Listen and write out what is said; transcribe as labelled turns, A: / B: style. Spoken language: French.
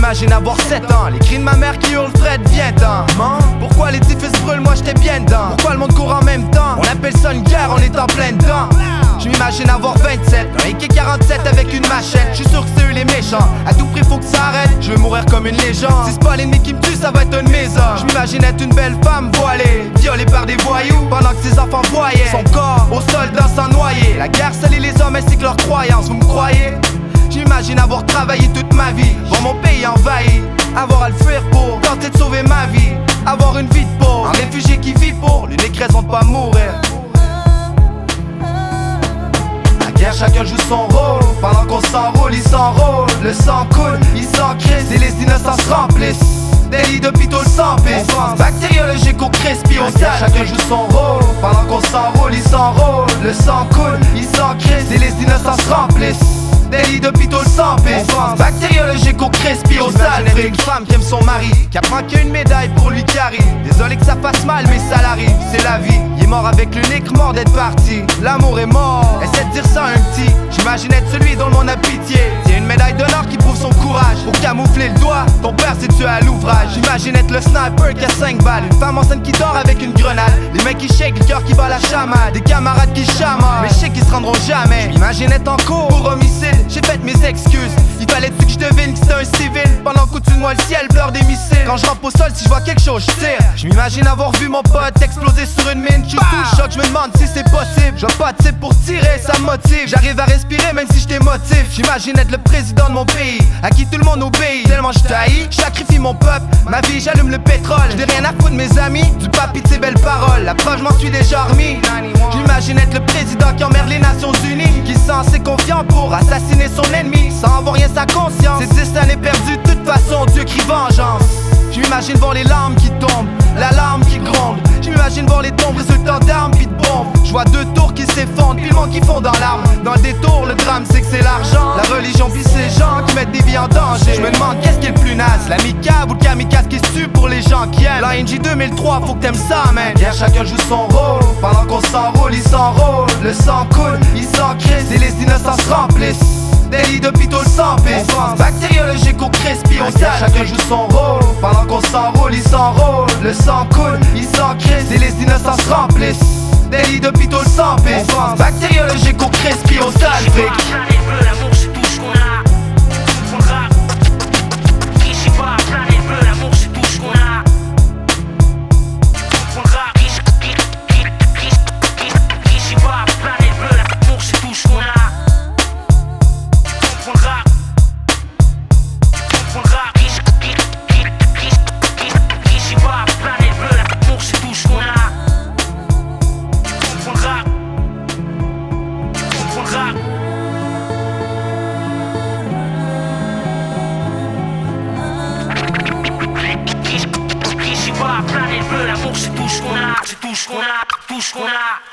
A: m'imagine avoir 7 ans, les cris de ma mère qui hurle Fred, viens-t'en. Pourquoi les typhus brûlent, moi j'étais bien dedans. Pourquoi le monde court en même temps? On appelle ça une guerre, on est en plein dedans. Je m'imagine avoir 27, un AK-47 avec une machette. Je suis sûr que c'est eux les méchants, à tout prix faut que ça arrête. Je veux mourir comme une légende. Si c'est pas l'ennemi qui me tue, ça va être un de mes hommes. Je m'imagine être une belle femme voilée, violée par des voyous, pendant que ses enfants voyaient son corps au sol dans sang noyé. La guerre salit les hommes ainsi que leurs croyances, vous me croyez? J'imagine avoir travaillé toute ma vie, voir mon pays envahi, avoir à le fuir pour tenter de sauver ma vie, avoir une vie de pauvre, un réfugié qui vit pour l'unique raison de pas mourir. La guerre, chacun joue son rôle, pendant qu'on s'enroule, il s'enrôle. Le sang coule, il s'encrisse et les innocents se remplissent. Des lits d'hôpitaux sans pisse, bactériologique au crispiosal. Chacun joue son rôle, pendant qu'on s'enroule, il s'enrôle. Le sang coule, il s'encrisse et les innocents se remplissent. Des lits d'hôpitaux sans pisse, bactériologique au crispiosal. J'imagine une femme qui aime son mari, qui apprend qu'il y a une médaille pour lui qui arrive. Désolé que ça fasse mal mais ça l'arrive, c'est la vie. Il est mort avec l'unique mort d'être parti. L'amour est mort, essaie de dire ça à un petit. J'imagine être celui dont le monde a pitié. C'est une médaille d'honneur qui prouve son courage. Pour camoufler le doigt, ton père s'est tué à l'ouvrage. J'imagine être le sniper qui a 5 balles, une femme enceinte qui dort avec une grenade, les mecs qui shake, le cœur qui bat la chamade, des camarades qui chamaillent, mais je sais qu'ils se rendront jamais. J'imagine être en cours pour homicide, j'ai fait mes excuses. Il fallait-tu que je devine que c'était un civil, pendant qu'au-dessus de moi le ciel pleure des missiles. Quand je rampe au sol, si je vois quelque chose, je tire. Je m'imagine avoir vu mon pote exploser sur une mine. Je suis tout choc, je me demande si c'est possible. Je vois pas de type pour tirer, ça me motive. J'arrive à respirer même si je t'émotive. J'imagine être le président de mon pays, à qui tout le monde obéit. Tellement je taillis, je sacrifie mon peuple, ma vie, j'allume le pétrole. Je n'ai rien à foutre de mes amis, du papier de ses belles paroles. La preuve, je m'en suis déjà remis. J'imagine être le président qui emmerde les Nations Unies, qui sent assez confiant pour assassiner son ennemi, sans avoir rien sa conscience. Ces 10 années perdues, de toute façon, Dieu crie vengeance. Je m'imagine voir les larmes qui tombent, l'alarme qui gronde. Je m'imagine voir les tombes, résultats d'armes pis de bombes. Je vois 2 tours qui s'effondrent, pis le monde qui fond dans l'arme. Dans le détour, le drame c'est que c'est l'argent, la religion pis ces gens qui mettent des vies en danger. Je me demande qu'est-ce qui est le plus naze, l'amicable ou le kamikaze qui se tue pour les gens qui aiment. La NJ 2003, faut que t'aimes ça, man. Hier chacun joue son rôle, pendant qu'on s'enroule, il s'enrôle. Le sang coule, il s'encrisse et les innocents se remplissent. Des lits d'hôpitaux sans pisse, bactériologique au crispiosal. Chacun joue son rôle, pendant qu'on s'enroule, il s'enrôle. Le sang coule, il s'encrisse et les innocents se remplissent. Des lits d'hôpitaux sans pisse, bactériologique au crispiosal.
B: L'amour c'est tout ce qu'on a. On le rap. Ici bas, planète bleue, l'amour c'est tout ce qu'on a. On le rap. Ici bas, planète bleue, l'amour c'est tout ce qu'on a. On le rap. On le rap. Ici bas, planète bleue, l'amour c'est tout ce qu'on a. On le rap. On le rap. Ici bas, planète bleue, l'amour c'est tout ce qu'on a, c'est tout ce qu'on a, tout ce qu'on a.